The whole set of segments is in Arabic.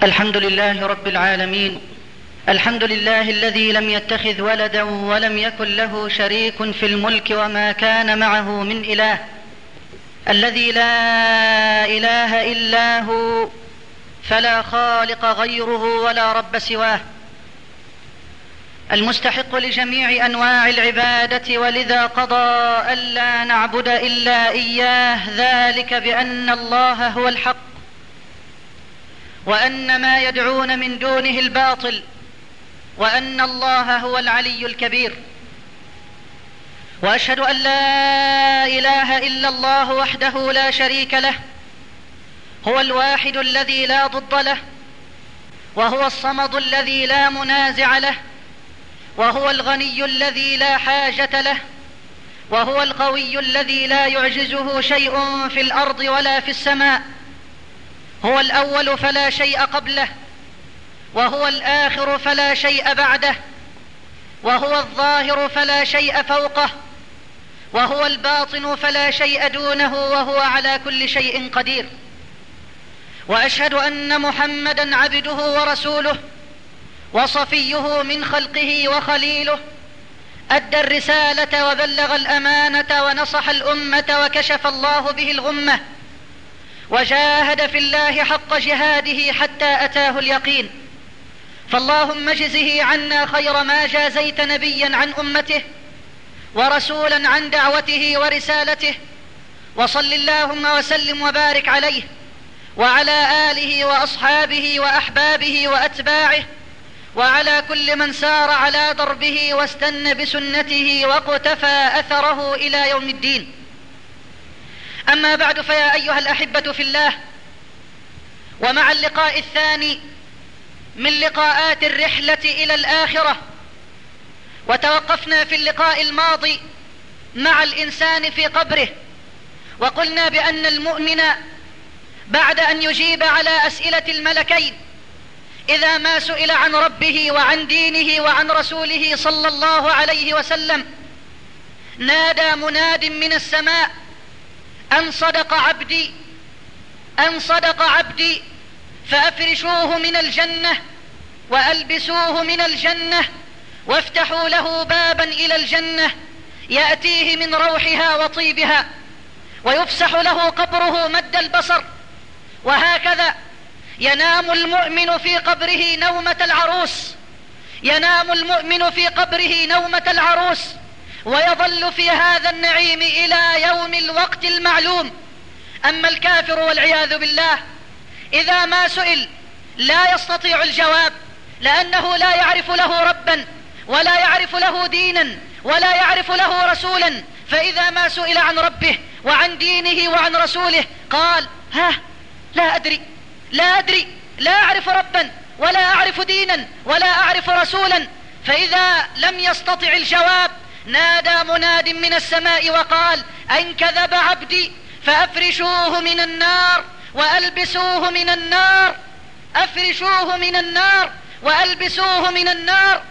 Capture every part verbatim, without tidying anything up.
الحمد لله رب العالمين. الحمد لله الذي لم يتخذ ولدا ولم يكن له شريك في الملك وما كان معه من إله، الذي لا إله إلا هو فلا خالق غيره ولا رب سواه، المستحق لجميع أنواع العبادة، ولذا قضى ألا نعبد إلا إياه، ذلك بأن الله هو الحق وأن ما يدعون من دونه الباطل، وأن الله هو العلي الكبير. وأشهد أن لا إله إلا الله وحده لا شريك له، هو الواحد الذي لا ضد له، وهو الصمد الذي لا منازع له، وهو الغني الذي لا حاجة له، وهو القوي الذي لا يعجزه شيء في الأرض ولا في السماء، هو الأول فلا شيء قبله، وهو الآخر فلا شيء بعده، وهو الظاهر فلا شيء فوقه، وهو الباطن فلا شيء دونه، وهو على كل شيء قدير. وأشهد أن محمدا عبده ورسوله وصفيه من خلقه وخليله، أدى الرسالة وبلغ الأمانة ونصح الأمة وكشف الله به الغمة، وجاهد في الله حق جهاده حتى أتاه اليقين. فاللهم اجزه عنا خير ما جازيت نبيا عن أمته ورسولا عن دعوته ورسالته، وصل اللهم وسلم وبارك عليه وعلى آله وأصحابه وأحبابه وأتباعه، وعلى كل من سار على دربه واستنى بسنته واقتفى أثره إلى يوم الدين. أما بعد، فيا أيها الأحبة في الله، ومع اللقاء الثاني من لقاءات الرحلة إلى الآخرة، وتوقفنا في اللقاء الماضي مع الإنسان في قبره، وقلنا بأن المؤمن بعد أن يجيب على أسئلة الملكين إذا ما سئل عن ربه وعن دينه وعن رسوله صلى الله عليه وسلم، نادى مناد من السماء: أن صدق عبدي، أن صدق عبدي، فأفرشوه من الجنة وألبسوه من الجنة وافتحوا له بابا إلى الجنة يأتيه من روحها وطيبها، ويفسح له قبره مد البصر. وهكذا ينام المؤمن في قبره نومة العروس، ينام المؤمن في قبره نومة العروس، ويظل في هذا النعيم إلى يوم الوقت المعلوم. أما الكافر والعياذ بالله إذا ما سئل لا يستطيع الجواب، لأنه لا يعرف له ربا ولا يعرف له دينا ولا يعرف له رسولا، فإذا ما سئل عن ربه وعن دينه وعن رسوله قال: ها لا أدري لا أدري لا أعرف ربا ولا أعرف دينا ولا أعرف رسولا. فإذا لم يستطع الجواب نادى مناد من السماء وقال: أن كذب عبدي فأفرشوه من النار وألبسوه من النار، أفرشوه من النار وألبسوه من النار،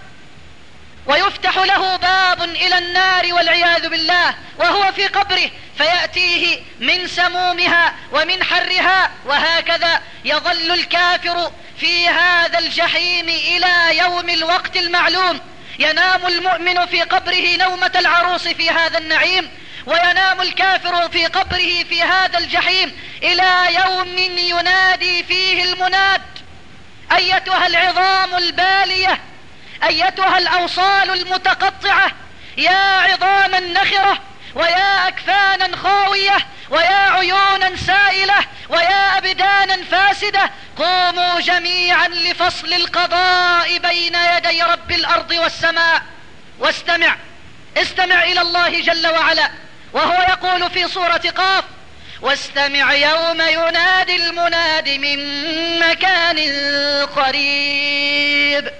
ويفتح له باب إلى النار والعياذ بالله وهو في قبره، فيأتيه من سمومها ومن حرها. وهكذا يظل الكافر في هذا الجحيم إلى يوم الوقت المعلوم. ينام المؤمن في قبره نومة العروس في هذا النعيم، وينام الكافر في قبره في هذا الجحيم إلى يوم ينادي فيه المناد: أيتها العظام البالية، أيتها الأوصال المتقطعة، يا عظاما نخرة، ويا أكفانا خاوية، ويا عيونا سائلة، ويا أبدانا فاسدة، قوموا جميعا لفصل القضاء بين يدي رب الأرض والسماء. واستمع استمع إلى الله جل وعلا وهو يقول في سورة قاف: واستمع يوم ينادي المناد من مكان قريب،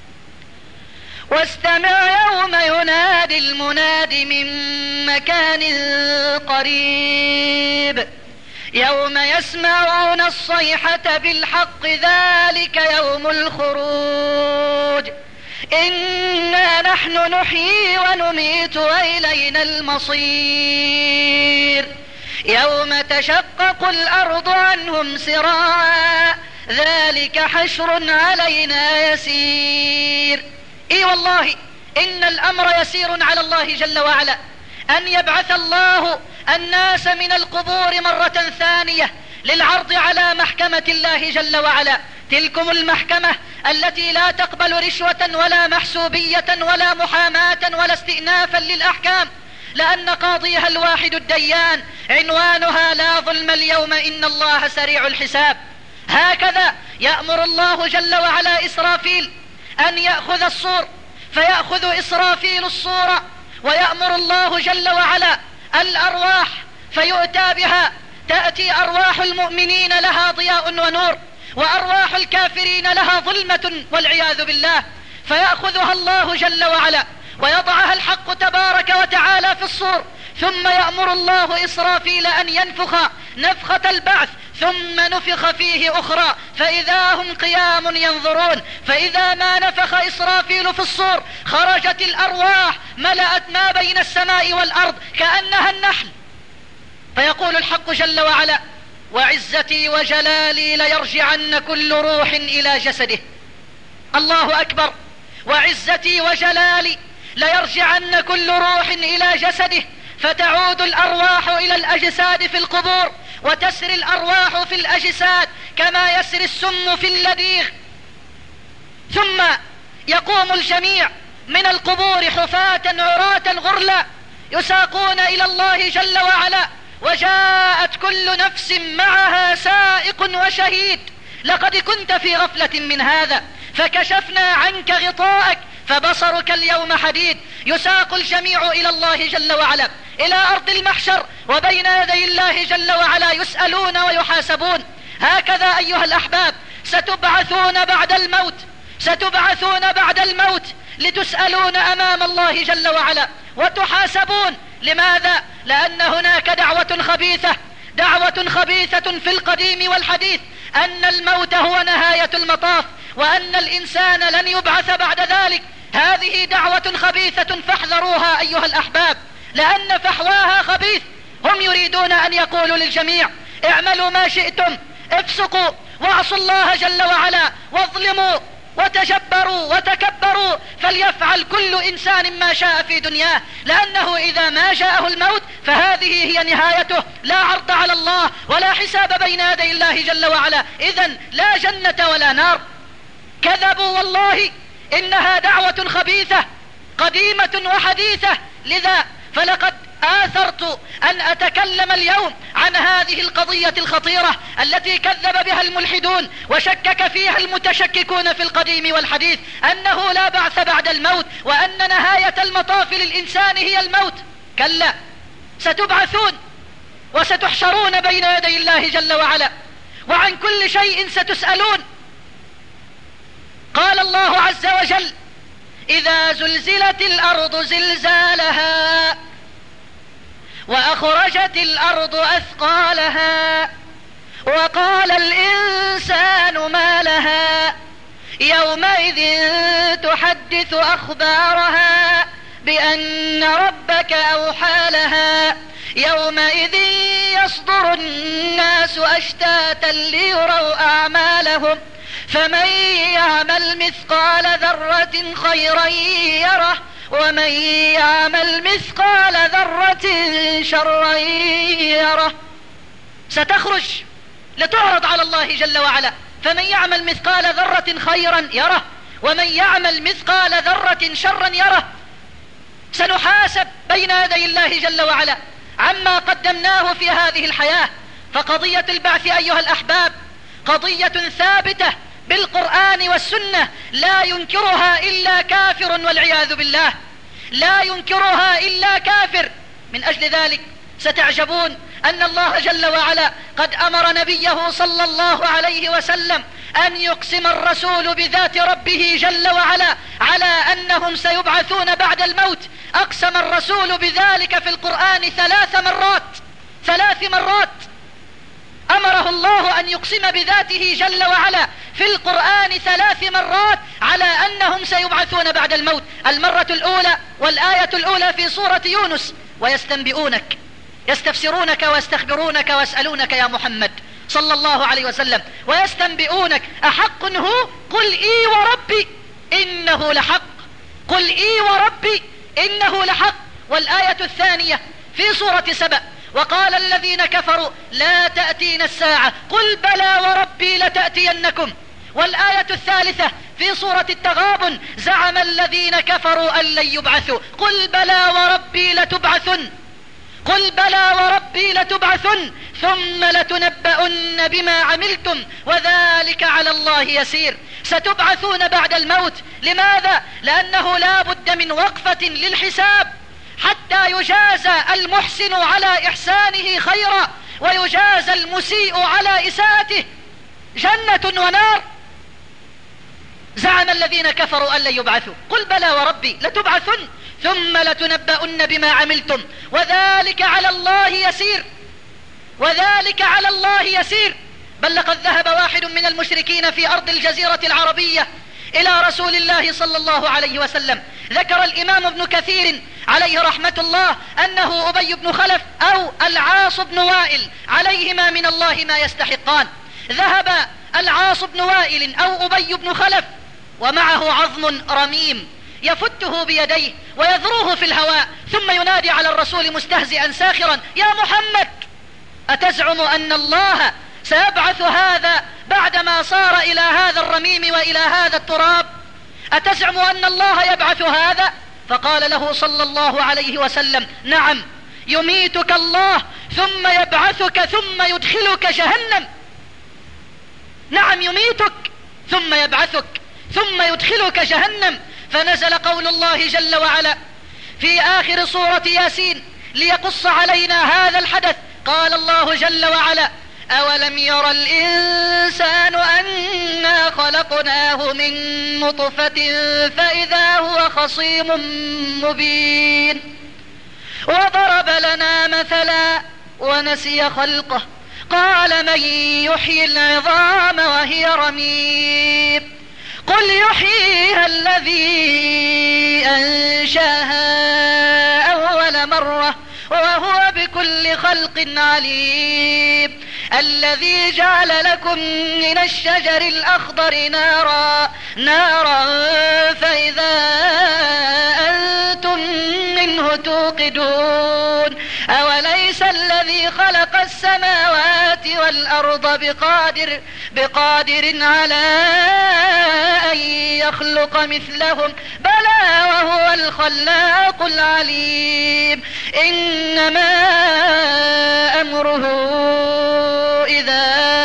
واستمع يوم ينادي المناد من مكان قريب، يوم يسمعون الصيحة بالحق، ذلك يوم الخروج، إنا نحن نحيي ونميت وإلينا المصير، يوم تشقق الأرض عنهم سراعا، ذلك حشر علينا يسير. اي والله إن الأمر يسير على الله جل وعلا، أن يبعث الله الناس من القبور مرة ثانية للعرض على محكمة الله جل وعلا، تلكم المحكمة التي لا تقبل رشوة ولا محسوبية ولا محاماة ولا استئنافا للأحكام، لأن قاضيها الواحد الديان، عنوانها لا ظلم اليوم إن الله سريع الحساب. هكذا يأمر الله جل وعلا إسرافيل أن يأخذ الصور، فيأخذ إسرافيل الصورة، ويأمر الله جل وعلا الأرواح فيؤتى بها، تأتي أرواح المؤمنين لها ضياء ونور، وأرواح الكافرين لها ظلمة والعياذ بالله، فيأخذها الله جل وعلا ويضعها الحق تبارك وتعالى في الصور، ثم يأمر الله إسرافيل أن ينفخ نفخة البعث، ثم نفخ فيه أخرى فإذا هم قيام ينظرون. فإذا ما نفخ إسرافيل في الصور خرجت الأرواح ملأت ما بين السماء والأرض كأنها النحل، فيقول الحق جل وعلا: وعزتي وجلالي ليرجعن كل روح إلى جسده. الله أكبر. وعزتي وجلالي ليرجعن كل روح إلى جسده، فتعود الأرواح إلى الأجساد في القبور، وتسري الأرواح في الأجساد كما يسري السم في اللديغ. ثم يقوم الجميع من القبور حفاة عراة غرلا يساقون إلى الله جل وعلا، وجاءت كل نفس معها سائق وشهيد. لقد كنت في غفلة من هذا فكشفنا عنك غطاءك فبصرك اليوم حديد. يساق الجميع إلى الله جل وعلا إلى أرض المحشر، وبين يدي الله جل وعلا يسألون ويحاسبون. هكذا أيها الأحباب ستبعثون بعد الموت، ستبعثون بعد الموت لتسألون أمام الله جل وعلا وتحاسبون. لماذا؟ لأن هناك دعوة خبيثة، دعوة خبيثة في القديم والحديث، أن الموت هو نهاية المطاف، وأن الإنسان لن يبعث بعد ذلك. هذه دعوة خبيثة فاحذروها أيها الأحباب، لأن فحواها خبيث. هم يريدون أن يقولوا للجميع: اعملوا ما شئتم، افسقوا واعصوا الله جل وعلا، واظلموا وتجبروا وتكبروا، فليفعل كل إنسان ما شاء في دنياه، لأنه إذا ما جاءه الموت فهذه هي نهايته، لا عرض على الله ولا حساب بين يدي الله جل وعلا، إذن لا جنة ولا نار. كذبوا والله، إنها دعوة خبيثة قديمة وحديثة. لذا فلقد آثرت أن أتكلم اليوم عن هذه القضية الخطيرة التي كذب بها الملحدون وشكك فيها المتشككون في القديم والحديث، أنه لا بعث بعد الموت، وأن نهاية المطاف للإنسان هي الموت. كلا، ستبعثون وستحشرون بين يدي الله جل وعلا، وعن كل شيء ستسألون. قال الله عز وجل: إذا زلزلت الأرض زلزالها وأخرجت الأرض أثقالها وقال الإنسان ما لها يومئذ تحدث أخبارها بأن ربك أوحى لها يومئذ يصدر الناس أشتاتا ليروا أعمالهم فمن يعمل مثقال ذرة خيرا يره ومن يعمل مثقال ذرة شرا يره. ستخرج لتعرض على الله جل وعلا، فمن يعمل مثقال ذرة خيرا يره ومن يعمل مثقال ذرة شرا يره. سنحاسب بين يدي الله جل وعلا عما قدمناه في هذه الحياة. فقضية البعث أيها الأحباب قضية ثابتة بالقرآن والسنة، لا ينكرها إلا كافر والعياذ بالله، لا ينكرها إلا كافر. من أجل ذلك ستعجبون أن الله جل وعلا قد أمر نبيه صلى الله عليه وسلم أن يقسم الرسول بذات ربه جل وعلا على أنهم سيبعثون بعد الموت. أقسم الرسول بذلك في القرآن ثلاث مرات، ثلاث مرات أمره الله أن يقسم بذاته جل وعلا في القرآن ثلاث مرات على أنهم سيبعثون بعد الموت. المرة الأولى والآية الأولى في سورة يونس: ويستنبئونك، يستفسرونك ويستخبرونك ويسألونك يا محمد صلى الله عليه وسلم ويستنبئونك أحق هو؟ قل إي وربي إنه لحق، قل إي وربي إنه لحق. والآية الثانية في سورة سبأ: وقال الذين كفروا لا تأتينا الساعة قل بلى وربي لتأتينكم. والآية الثالثة في سورة التغابن: زعم الذين كفروا أن لن يبعثوا قل بلى وربي لتبعثن، قل بلى وربي لتبعثن ثم لتنبؤن بما عملتم وذلك على الله يسير. ستبعثون بعد الموت. لماذا؟ لأنه لا بد من وقفة للحساب حتى يجازى المحسن على إحسانه خيرا ويجازى المسيء على إساءته جنة ونار. زعم الذين كفروا أن لن يبعثوا قل بلى وربي لتبعثن ثم لتنبؤن بما عملتم وذلك على الله يسير، وذلك على الله يسير. بل لقد ذهب واحد من المشركين في أرض الجزيرة العربية إلى رسول الله صلى الله عليه وسلم. ذكر الإمام ابن كثير عليه رحمة الله أنه أبي بن خلف أو العاص بن وائل عليهما من الله ما يستحقان. ذهب العاص بن وائل أو أبي بن خلف ومعه عظم رميم يفته بيديه ويذروه في الهواء، ثم ينادي على الرسول مستهزئا ساخرا: يا محمد، أتزعم أن الله سيبعث هذا بعدما صار إلى هذا الرميم وإلى هذا التراب؟ أتزعم أن الله يبعث هذا؟ فقال له صلى الله عليه وسلم: نعم، يميتك الله ثم يبعثك ثم يدخلك جهنم. نعم، يميتك ثم يبعثك ثم يدخلك جهنم. فنزل قول الله جل وعلا في آخر سورة ياسين ليقص علينا هذا الحدث. قال الله جل وعلا: أولم ير الإنسان أنا خلقناه من نطفة فإذا هو خصيم مبين وضرب لنا مثلا ونسي خلقه قال من يحيي العظام وهي رميم قل يحييها الذي أنشاها أول مرة وهو بكل خلق عليم الذي جعل لكم من الشجر الأخضر نارا نارا فإذا أنتم منه توقدون أوليس الذي خلق السماوات والأرض بقادر بقادر على أن يخلق مثلهم بلى وهو الخلاق العليم إنما أمره إذا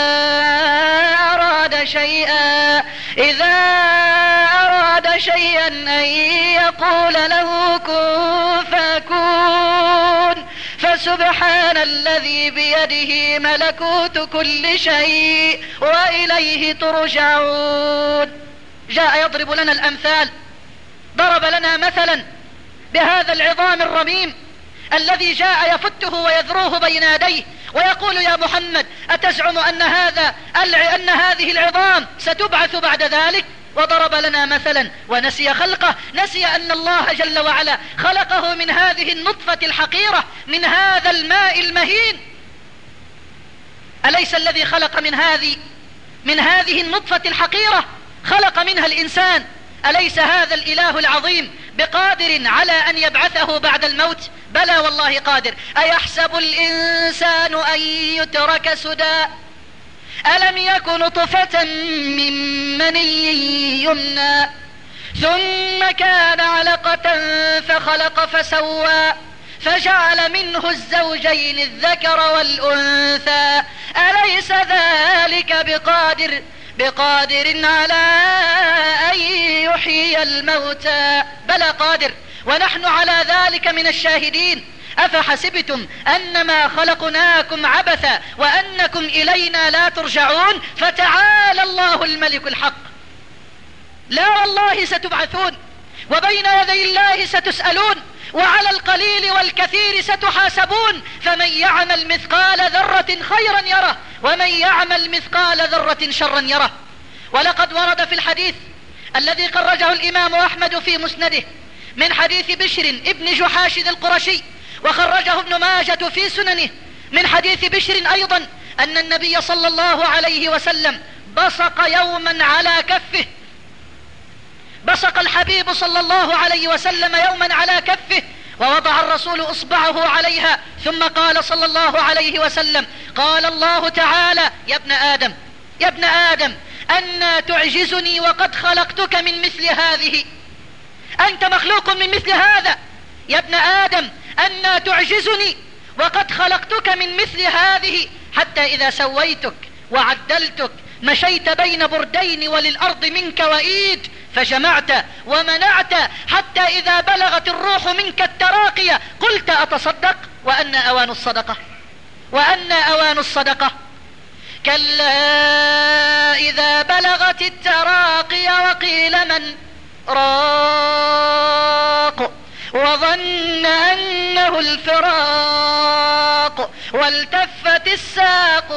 أراد شيئا إذا أراد شيئا أن يقول له كن فيكون فسبحان الذي بيده ملكوت كل شيء وإليه ترجعون. جاء يضرب لنا الأمثال، ضرب لنا مثلا بهذا العظام الرميم الذي جاء يفته ويذروه بين يديه ويقول: يا محمد، أتزعم أن هذا أن هذه العظام ستبعث بعد ذلك؟ وضرب لنا مثلا ونسي خلقه، نسي أن الله جل وعلا خلقه من هذه النطفة الحقيرة، من هذا الماء المهين. أليس الذي خلق من هذه من هذه النطفة الحقيرة خلق منها الإنسان؟ أليس هذا الإله العظيم بقادر على أن يبعثه بعد الموت؟ بلى والله قادر. أيحسب الإنسان أن يترك سدى ألم يكن نطفة من مني يمنى ثم كان علقة فخلق فسوى فجعل منه الزوجين الذكر والأنثى أليس ذلك بقادر بقادر على أن يحيي الموتى؟ بلى قادر، ونحن على ذلك من الشاهدين. أفحسبتم أنما خلقناكم عبثا وأنكم إلينا لا ترجعون فتعالى الله الملك الحق. لا والله ستبعثون وبين يدي الله ستسألون وعلى القليل والكثير ستحاسبون. فمن يعمل مثقال ذرة خيرا يره ومن يعمل مثقال ذرة شرا يره. ولقد ورد في الحديث الذي خرجه الإمام أحمد في مسنده من حديث بشر ابن جحاشد القرشي، وخرجه ابن ماجة في سننه من حديث بشر أيضا أن النبي صلى الله عليه وسلم بصق يوما على كفه، بصق الحبيب صلى الله عليه وسلم يوما على كفه، ووضع الرسول إصبعه عليها، ثم قال صلى الله عليه وسلم: قال الله تعالى: يا ابن آدم يا ابن آدم أنا تعجزني وقد خلقتك من مثل هذه، أنت مخلوق من مثل هذا يا ابن آدم، أنا تعجزني وقد خلقتك من مثل هذه، حتى إذا سويتك وعدلتك مشيت بين بردين وللأرض منك وإيد، فجمعت ومنعت، حتى إذا بلغت الروح منك التراقية قلت أتصدق وأن أوان الصدقة وأن أوان الصدقة. كلا إذا بلغت التراقي وقيل من راق وظن أنه الفراق والتفت الساق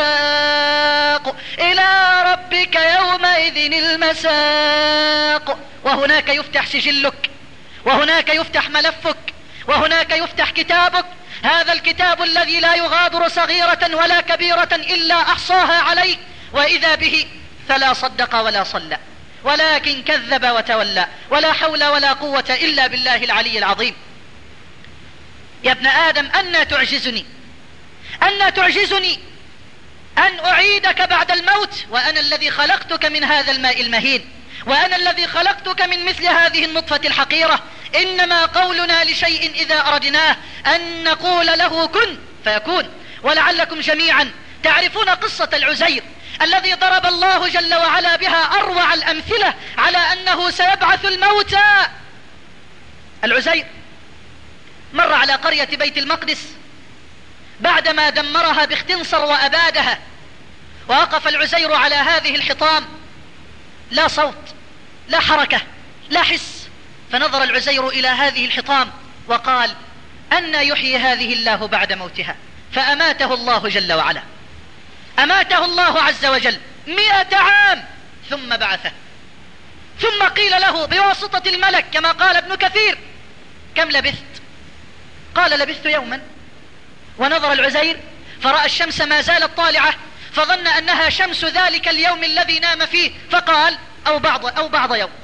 بالساق إلى ربك يومئذ المساق. وهناك يفتح سجلك، وهناك يفتح ملفك، وهناك يفتح كتابك، هذا الكتاب الذي لا يغادر صغيرة ولا كبيرة إلا أحصاها عليك، وإذا به فلا صدق ولا صلى ولكن كذب وتولى، ولا حول ولا قوة إلا بالله العلي العظيم. يا ابن آدم أنا تعجزني أنا تعجزني أن أعيدك بعد الموت، وأنا الذي خلقتك من هذا الماء المهين، وأنا الذي خلقتك من مثل هذه النطفة الحقيرة. إنما قولنا لشيء إذا أردناه أن نقول له كن فيكون. ولعلكم جميعا تعرفون قصة العزير الذي ضرب الله جل وعلا بها أروع الأمثلة على أنه سيبعث الموتى. العزير مر على قرية بيت المقدس بعدما دمرها باختنصر وأبادها، ووقف العزير على هذه الحطام، لا صوت لا حركة لا حس، فنظر العزير إلى هذه الحطام وقال: أن يحيي هذه الله بعد موتها؟ فأماته الله جل وعلا، أماته الله عز وجل مئة عام ثم بعثه. ثم قيل له بواسطة الملك كما قال ابن كثير: كم لبثت؟ قال: لبثت يوما. ونظر العزير فرأى الشمس ما زالت طالعة، فظن أنها شمس ذلك اليوم الذي نام فيه، فقال: أو بعض, أو بعض يوم،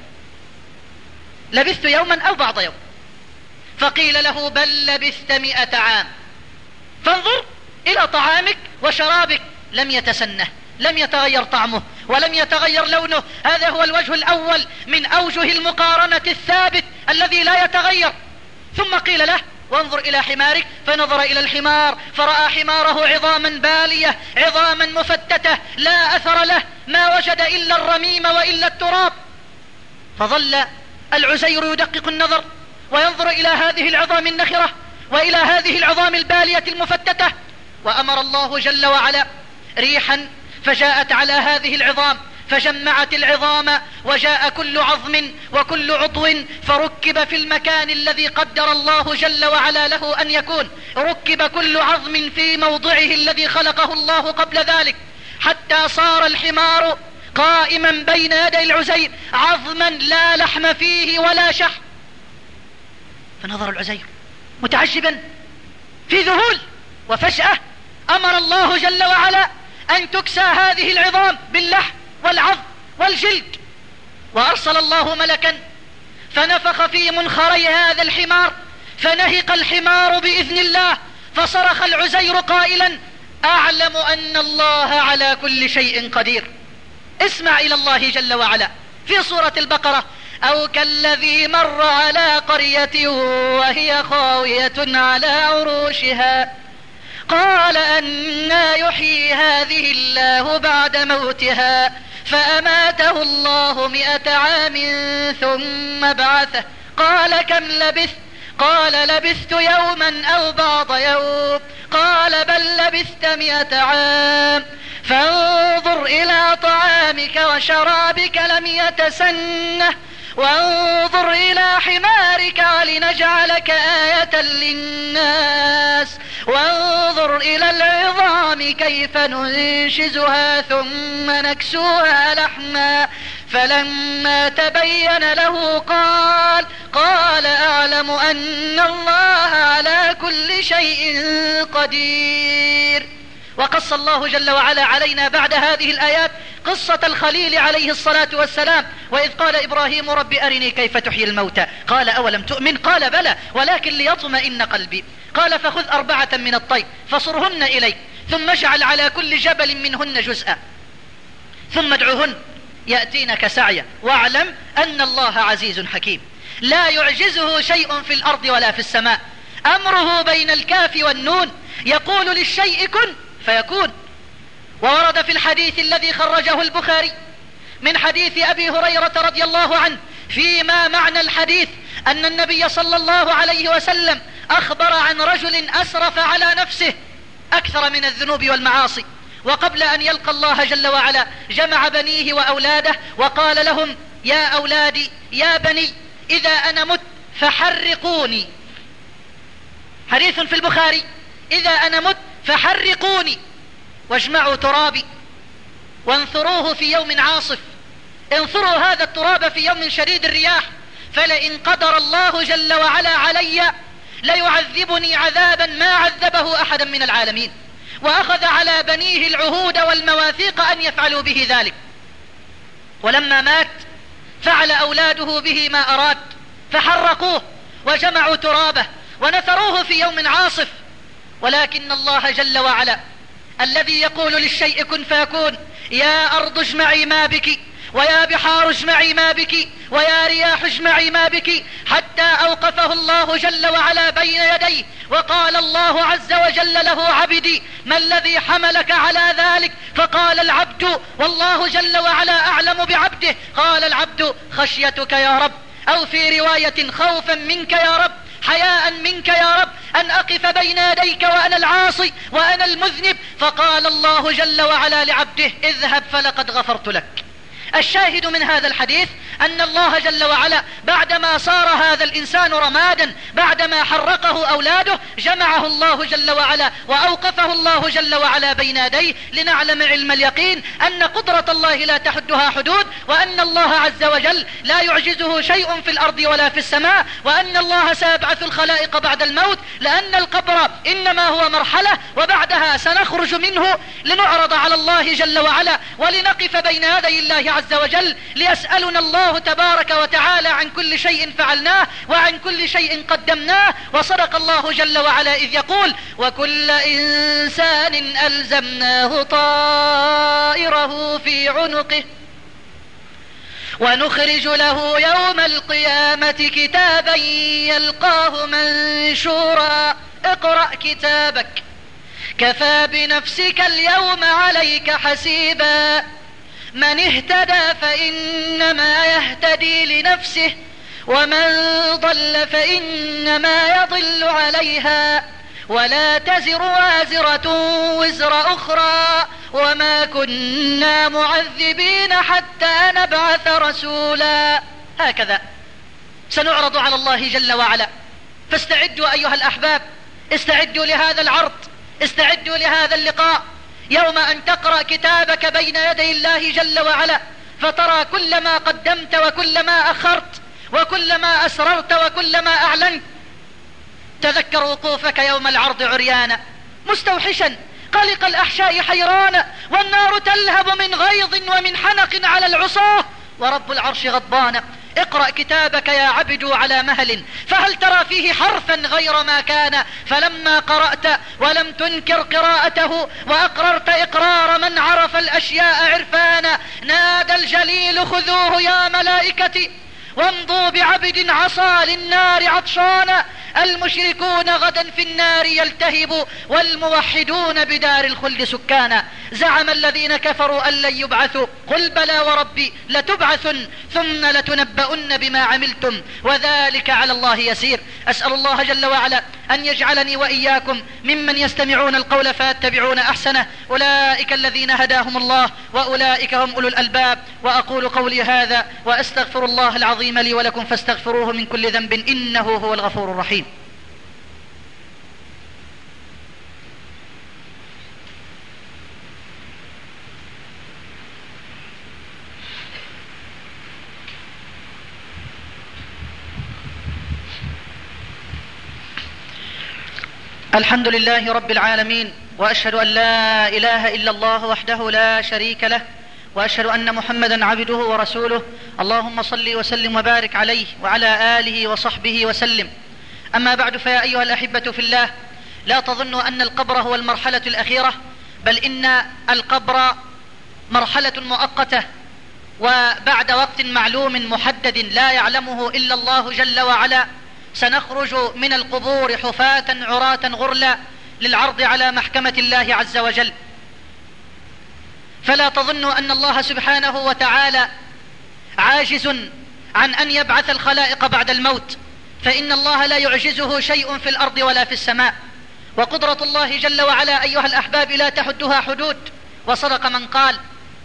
لبثت يوما أو بعض يوم. فقيل له: بل لبثت مئة عام، فانظر إلى طعامك وشرابك، لم يتسنه، لم يتغير طعمه ولم يتغير لونه. هذا هو الوجه الأول من أوجه المقارنة الثابت الذي لا يتغير. ثم قيل له: وانظر إلى حمارك، فنظر إلى الحمار فرأى حماره عظاما بالية، عظاما مفتتة لا أثر له، ما وجد إلا الرميم وإلا التراب. فظل العزير يدقق النظر وينظر إلى هذه العظام النخرة وإلى هذه العظام البالية المفتتة، وأمر الله جل وعلا ريحا فجاءت على هذه العظام فجمعت العظام، وجاء كل عظم وكل عضو فركب في المكان الذي قدر الله جل وعلا له أن يكون، ركب كل عظم في موضعه الذي خلقه الله قبل ذلك، حتى صار الحمار قائما بين يدي العزير عظما لا لحم فيه ولا شحم. فنظر العزير متعجبا في ذهول، وفجأة أمر الله جل وعلا أن تكسى هذه العظام باللحم والعظم والجلد، وأرسل الله ملكا فنفخ في منخري هذا الحمار، فنهق الحمار بإذن الله، فصرخ العزير قائلا: أعلم أن الله على كل شيء قدير. اسمع إلى الله جل وعلا في سورة البقرة: أو كالذي مر على قرية وهي خاوية على عروشها قال أنى يحيي هذه الله بعد موتها فأماته الله مئة عام ثم بعثه قال: كم لبثت؟ قال: لبثت يوما أو بعض يوم. قال: بل لبثت مئة عام. فانظر إلى طعامك وشرابك لم يتسنه، وانظر إلى حمارك ولنجعلك آية للناس، وانظر إلى العظام كيف ننشزها ثم نكسوها لحما. فلما تبين له قال قال أعلم أن الله على كل شيء قدير. وقص الله جل وعلا علينا بعد هذه الآيات قصة الخليل عليه الصلاة والسلام، وإذ قال إبراهيم رب أرني كيف تحيي الموتى قال أولم تؤمن قال بلى ولكن ليطمئن قلبي قال فخذ أربعة من الطير فصرهن إليك ثم اجعل على كل جبل منهن جزءا ثم ادعوهن يأتينك سعيا واعلم أن الله عزيز حكيم لا يعجزه شيء في الأرض ولا في السماء أمره بين الكاف والنون يقول للشيء كن فيكون. وورد في الحديث الذي خرجه البخاري من حديث أبي هريرة رضي الله عنه فيما معنى الحديث أن النبي صلى الله عليه وسلم أخبر عن رجل أسرف على نفسه أكثر من الذنوب والمعاصي، وقبل أن يلقى الله جل وعلا جمع بنيه وأولاده وقال لهم يا أولادي يا بني إذا أنا مت فحرقوني، حديث في البخاري، إذا أنا مت فحرقوني واجمعوا ترابي وانثروه في يوم عاصف، انثروا هذا التراب في يوم شديد الرياح، فلئن قدر الله جل وعلا علي ليعذبني عذابا ما عذبه أحدا من العالمين. وأخذ على بنيه العهود والمواثيق أن يفعلوا به ذلك، ولما مات فعل أولاده به ما أراد فحرقوه وجمعوا ترابه ونثروه في يوم عاصف. ولكن الله جل وعلا الذي يقول للشيء كن فيكون يا أرض اجمعي ما بك ويا بحار اجمعي ما بك ويا رياح اجمعي ما بك، حتى أوقفه الله جل وعلا بين يديه وقال الله عز وجل له عبدي ما الذي حملك على ذلك؟ فقال العبد والله جل وعلا أعلم بعبده، قال العبد خشيتك يا رب، أو في رواية خوفا منك يا رب، حياء منك يا رب أن أقف بين يديك وأنا العاصي وأنا المذنب. فقال الله جل وعلا لعبده اذهب فلقد غفرت لك. الشاهد من هذا الحديث أن الله جل وعلا بعدما صار هذا الإنسان رمادا بعدما حرقه أولاده جمعه الله جل وعلا وأوقفه الله جل وعلا بين يديه لنعلم علم اليقين أن قدرة الله لا تحدها حدود، وأن الله عز وجل لا يعجزه شيء في الأرض ولا في السماء، وأن الله سيبعث الخلائق بعد الموت، لأن القبر إنما هو مرحلة وبعدها سنخرج منه لنعرض على الله جل وعلا ولنقف بين يدي الله عز وجل ليسألنا الله تبارك وتعالى عن كل شيء فعلناه وعن كل شيء قدمناه. وصدق الله جل وعلا إذ يقول وكل إنسان ألزمناه طائره في عنقه ونخرج له يوم القيامة كتابا يلقاه منشورا اقرأ كتابك كفى بنفسك اليوم عليك حسيبا من اهتدى فإنما يهتدي لنفسه ومن ضل فإنما يضل عليها ولا تزر وازرة وزر أخرى وما كنا معذبين حتى نبعث رسولا. هكذا سنعرض على الله جل وعلا، فاستعدوا أيها الأحباب، استعدوا لهذا العرض، استعدوا لهذا اللقاء يوم أن تقرأ كتابك بين يدي الله جل وعلا فترى كل ما قدمت وكل ما أخرت وكل ما أسررت وكل ما أعلنت. تذكر وقوفك يوم العرض عريانا مستوحشا قلق الأحشاء حيرانا والنار تلهب من غيظ ومن حنق على العصاة ورب العرش غضبان. اقرأ كتابك يا عبد على مهل فهل ترى فيه حرفا غير ما كان، فلما قرأت ولم تنكر قراءته وأقررت إقرار من عرف الأشياء عرفانا نادى الجليل خذوه يا ملائكتي وامضوا بعبد عصى للنار عطشانا. المشركون غدا في النار يلتهب والموحدون بدار الخلد سكانا. زعم الذين كفروا أن لن يبعثوا قل بلى وربي لتبعثن ثم لتنبؤن بما عملتم وذلك على الله يسير. أسأل الله جل وعلا أن يجعلني وإياكم ممن يستمعون القول فيتبعون أحسنه، أولئك الذين هداهم الله وأولئك هم أولو الألباب. وأقول قولي هذا وأستغفر الله العظيم لي ولكم فاستغفروه من كل ذنب إنه هو الغفور الرحيم. الحمد لله رب العالمين وأشهد أن لا إله إلا الله وحده لا شريك له، وأشهد أن محمدا عبده ورسوله. اللهم صل وسلم وبارك عليه وعلى آله وصحبه وسلم. أما بعد، فيا أيها الأحبة في الله، لا تظنوا أن القبر هو المرحلة الأخيرة، بل إن القبر مرحلة مؤقتة، وبعد وقت معلوم محدد لا يعلمه إلا الله جل وعلا سنخرج من القبور حفاة عراة غرلا للعرض على محكمة الله عز وجل. فلا تظنوا أن الله سبحانه وتعالى عاجز عن أن يبعث الخلائق بعد الموت، فإن الله لا يعجزه شيء في الأرض ولا في السماء، وقدرة الله جل وعلا أيها الأحباب لا تحدها حدود. وصدق من قال: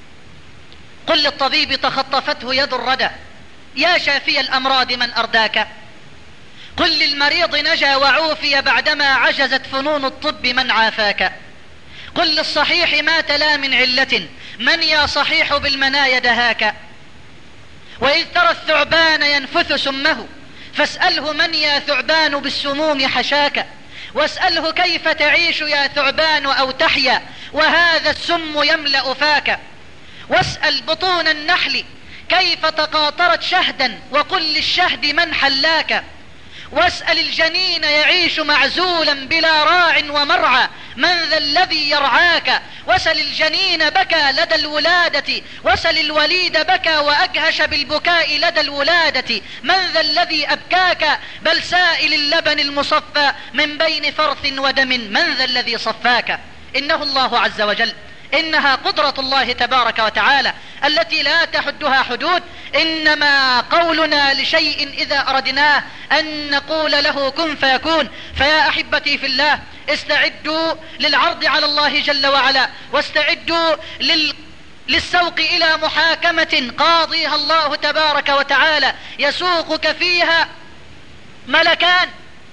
قل للطبيب تخطفته يد الردى يا شافي الأمراض من أرداك، قل للمريض نجا وعوفي بعدما عجزت فنون الطب من عافاك، قل للصحيح مات لا من علة من يا صحيح بالمنايا دهاك، وإذ ترى الثعبان ينفث سمه فاسأله من يا ثعبان بالسموم حشاك، واسأله كيف تعيش يا ثعبان أو تحيا وهذا السم يملأ فاك، واسأل بطون النحل كيف تقاطرت شهدا وقل للشهد من حلاك، واسأل الجنين يعيش معزولا بلا راع ومرعى من ذا الذي يرعاك، واسأل الجنين بكى لدى الولادة واسأل الوليد بكى وأجهش بالبكاء لدى الولادة من ذا الذي أبكاك، بل سائل اللبن المصفى من بين فرث ودم من ذا الذي صفاك. إنه الله عز وجل، إنها قدرة الله تبارك وتعالى التي لا تحدها حدود. إنما قولنا لشيء إذا أردناه أن نقول له كن فيكون. فيا أحبتي في الله، استعدوا للعرض على الله جل وعلا، واستعدوا لل للسوق إلى محاكمة قاضيها الله تبارك وتعالى يسوقك فيها ملكان،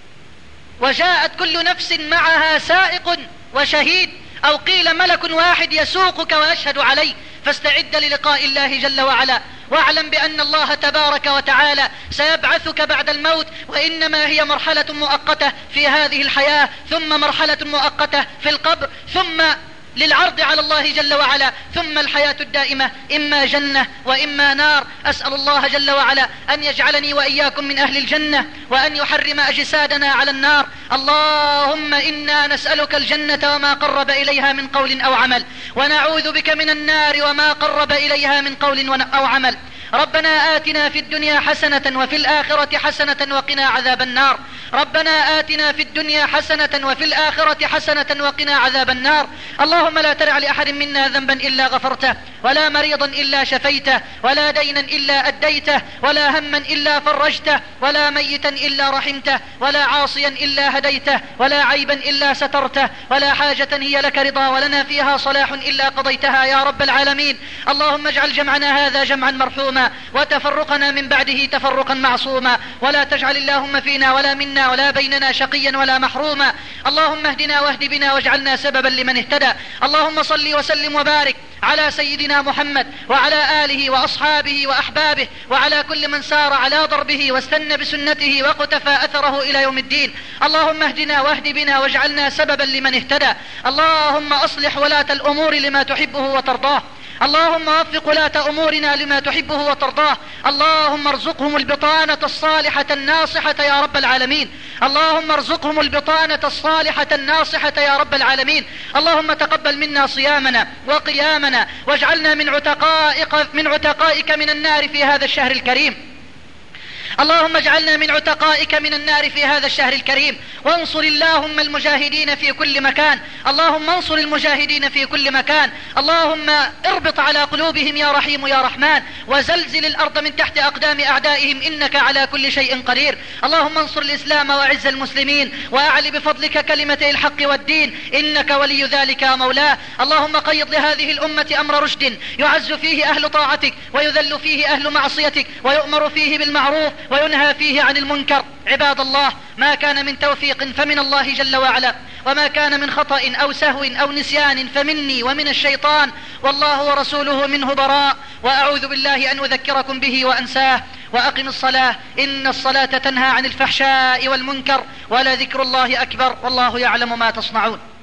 وجاءت كل نفس معها سائق وشهيد، أو قيل ملك واحد يسوقك ويشهد عليه. فاستعد للقاء الله جل وعلا، واعلم بأن الله تبارك وتعالى سيبعثك بعد الموت، وإنما هي مرحلة مؤقتة في هذه الحياة، ثم مرحلة مؤقتة في القبر، ثم للعرض على الله جل وعلا، ثم الحياة الدائمة، إما جنة وإما نار. أسأل الله جل وعلا أن يجعلني وإياكم من أهل الجنة، وأن يحرم أجسادنا على النار. اللهم إنا نسألك الجنة وما قرب إليها من قول أو عمل، ونعوذ بك من النار وما قرب إليها من قول أو عمل. ربنا آتنا في الدنيا حسنة وفي الآخرة حسنة وقنا عذاب النار. ربنا آتنا في الدنيا حسنة وفي الآخرة حسنة وقنا عذاب النار. اللهم لا تدع لأحد منا ذنبا إلا غفرته، ولا مريضا إلا شفيته، ولا دينا إلا أديته، ولا هما إلا فرجته، ولا ميتا إلا رحمته، ولا عاصيا إلا هديته، ولا عيبا إلا سترته، ولا حاجة هي لك رضا ولنا فيها صلاح إلا قضيتها يا رب العالمين. اللهم اجعل جمعنا هذا جمعا مرحوما، وتفرقنا من بعده تفرقا معصوما، ولا تجعل اللهم فينا ولا منا ولا بيننا شقيا ولا محروما. اللهم اهدنا واهد بنا واجعلنا سببا لمن اهتدى. اللهم صل وسلم وبارك على سيدنا محمد وعلى آله وأصحابه وأحبابه، وعلى كل من سار على ضربه واستنى بسنته وقتفى أثره إلى يوم الدين. اللهم اهدنا واهد بنا واجعلنا سببا لمن اهتدى. اللهم أصلح ولاة الأمور لما تحبه وترضاه. اللهم وفق ولاة أمورنا لما تحبه وترضاه. اللهم ارزقهم البطانة الصالحة الناصحة يا رب العالمين. اللهم ارزقهم البطانة الصالحة الناصحة يا رب العالمين. اللهم تقبل منا صيامنا وقيامنا، واجعلنا من عتقائك من عتقائك من النار في هذا الشهر الكريم. اللهم اجعلنا من عتقائك من النار في هذا الشهر الكريم. وانصر اللهم المجاهدين في كل مكان. اللهم انصر المجاهدين في كل مكان. اللهم اربط على قلوبهم يا رحيم يا رحمن، وزلزل الأرض من تحت أقدام أعدائهم إنك على كل شيء قدير. اللهم انصر الإسلام وعز المسلمين، وأعل بفضلك كلمتي الحق والدين إنك ولي ذلك مولاه. اللهم قيض لهذه الأمة أمر رشد يعز فيه أهل طاعتك ويذل فيه أهل معصيتك، ويؤمر فيه بالمعروف وينهى فيه عن المنكر. عباد الله، ما كان من توفيق فمن الله جل وعلا، وما كان من خطأ أو سهو أو نسيان فمني ومن الشيطان، والله ورسوله منه براء. وأعوذ بالله أن أذكركم به وأنساه. وأقم الصلاة إن الصلاة تنهى عن الفحشاء والمنكر، ولذكر الله أكبر، والله يعلم ما تصنعون.